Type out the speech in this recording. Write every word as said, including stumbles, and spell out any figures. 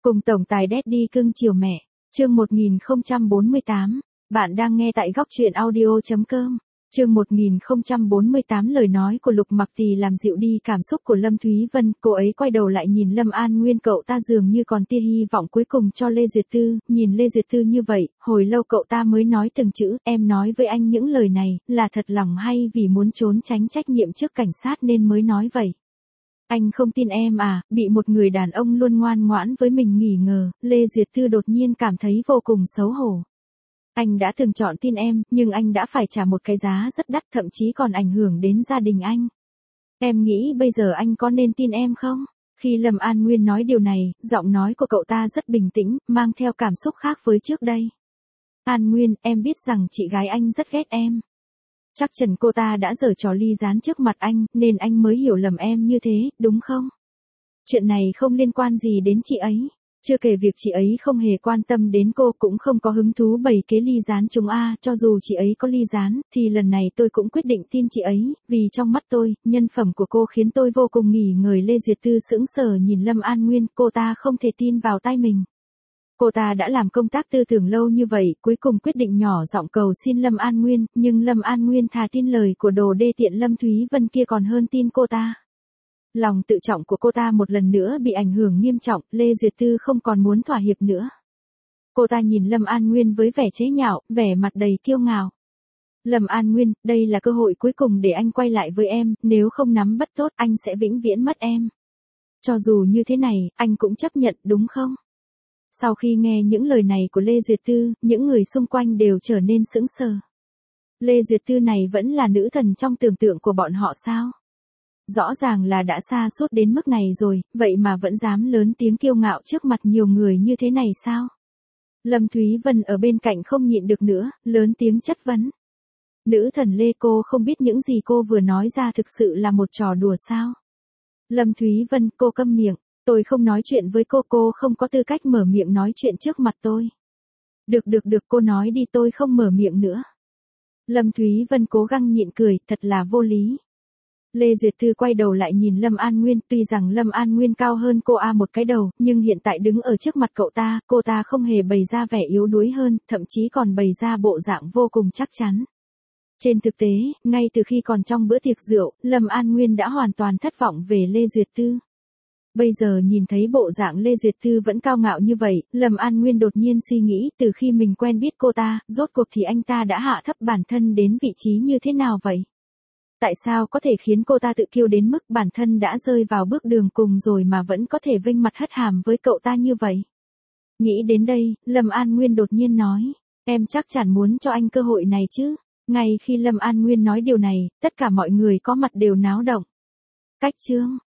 Cùng tổng tài Daddy cưng chiều mẹ. Chương một nghìn không trăm bốn mươi tám. Bạn đang nghe tại góc truyện audio chấm com. Chương một nghìn không trăm bốn mươi tám. Lời nói của Lục Mặc Tì làm dịu đi cảm xúc của Lâm Thúy Vân, cô ấy quay đầu lại nhìn Lâm An Nguyên, cậu ta dường như còn tia hy vọng cuối cùng cho Lê Duyệt Tư, nhìn Lê Duyệt Tư như vậy, hồi lâu cậu ta mới nói từng chữ, em nói với anh những lời này, là thật lòng hay vì muốn trốn tránh trách nhiệm trước cảnh sát nên mới nói vậy? Anh không tin em à? Bị một người đàn ông luôn ngoan ngoãn với mình nghi ngờ, Lê Duyệt Tư đột nhiên cảm thấy vô cùng xấu hổ. Anh đã từng chọn tin em, nhưng anh đã phải trả một cái giá rất đắt, thậm chí còn ảnh hưởng đến gia đình anh. Em nghĩ bây giờ anh có nên tin em không? Khi Lâm An Nguyên nói điều này, giọng nói của cậu ta rất bình tĩnh, mang theo cảm xúc khác với trước đây. An Nguyên, em biết rằng chị gái anh rất ghét em. Chắc chắn cô ta đã giở trò ly gián trước mặt anh, nên anh mới hiểu lầm em như thế, đúng không? Chuyện này không liên quan gì đến chị ấy. Chưa kể việc chị ấy không hề quan tâm đến cô, cũng không có hứng thú bày kế ly gián chúng a. Cho dù chị ấy có ly gián, thì lần này tôi cũng quyết định tin chị ấy, vì trong mắt tôi, nhân phẩm của cô khiến tôi vô cùng nghỉ ngơi. Lê Duyệt Tư sững sờ nhìn Lâm An Nguyên, cô ta không thể tin vào tai mình. Cô ta đã làm công tác tư tưởng lâu như vậy, cuối cùng quyết định nhỏ giọng cầu xin Lâm An Nguyên, nhưng Lâm An Nguyên thà tin lời của đồ đê tiện Lâm Thúy Vân kia còn hơn tin cô ta. Lòng tự trọng của cô ta một lần nữa bị ảnh hưởng nghiêm trọng, Lê Duyệt Tư không còn muốn thỏa hiệp nữa. Cô ta nhìn Lâm An Nguyên với vẻ chế nhạo, vẻ mặt đầy kiêu ngạo. Lâm An Nguyên, đây là cơ hội cuối cùng để anh quay lại với em, nếu không nắm bắt tốt anh sẽ vĩnh viễn mất em. Cho dù như thế này, anh cũng chấp nhận đúng không? Sau khi nghe những lời này của Lê Duyệt Tư, những người xung quanh đều trở nên sững sờ. Lê Duyệt Tư này vẫn là nữ thần trong tưởng tượng của bọn họ sao? Rõ ràng là đã sa sút đến mức này rồi, vậy mà vẫn dám lớn tiếng kiêu ngạo trước mặt nhiều người như thế này sao? Lâm Thúy Vân ở bên cạnh không nhịn được nữa, lớn tiếng chất vấn. Nữ thần Lê, cô không biết những gì cô vừa nói ra thực sự là một trò đùa sao? Lâm Thúy Vân, cô câm miệng. Tôi không nói chuyện với cô, cô không có tư cách mở miệng nói chuyện trước mặt tôi. Được được được, cô nói đi, tôi không mở miệng nữa. Lâm Thúy Vân cố gắng nhịn cười, thật là vô lý. Lê Duyệt Tư quay đầu lại nhìn Lâm An Nguyên, tuy rằng Lâm An Nguyên cao hơn cô A một cái đầu, nhưng hiện tại đứng ở trước mặt cậu ta, cô ta không hề bày ra vẻ yếu đuối hơn, thậm chí còn bày ra bộ dạng vô cùng chắc chắn. Trên thực tế, ngay từ khi còn trong bữa tiệc rượu, Lâm An Nguyên đã hoàn toàn thất vọng về Lê Duyệt Tư. Bây giờ nhìn thấy bộ dạng Lê Duyệt Tư vẫn cao ngạo như vậy, Lâm An Nguyên đột nhiên suy nghĩ, từ khi mình quen biết cô ta, rốt cuộc thì anh ta đã hạ thấp bản thân đến vị trí như thế nào vậy? Tại sao có thể khiến cô ta tự kiêu đến mức bản thân đã rơi vào bước đường cùng rồi mà vẫn có thể vênh mặt hất hàm với cậu ta như vậy? Nghĩ đến đây, Lâm An Nguyên đột nhiên nói, em chắc chắn muốn cho anh cơ hội này chứ? Ngay khi Lâm An Nguyên nói điều này, tất cả mọi người có mặt đều náo động. Cách chương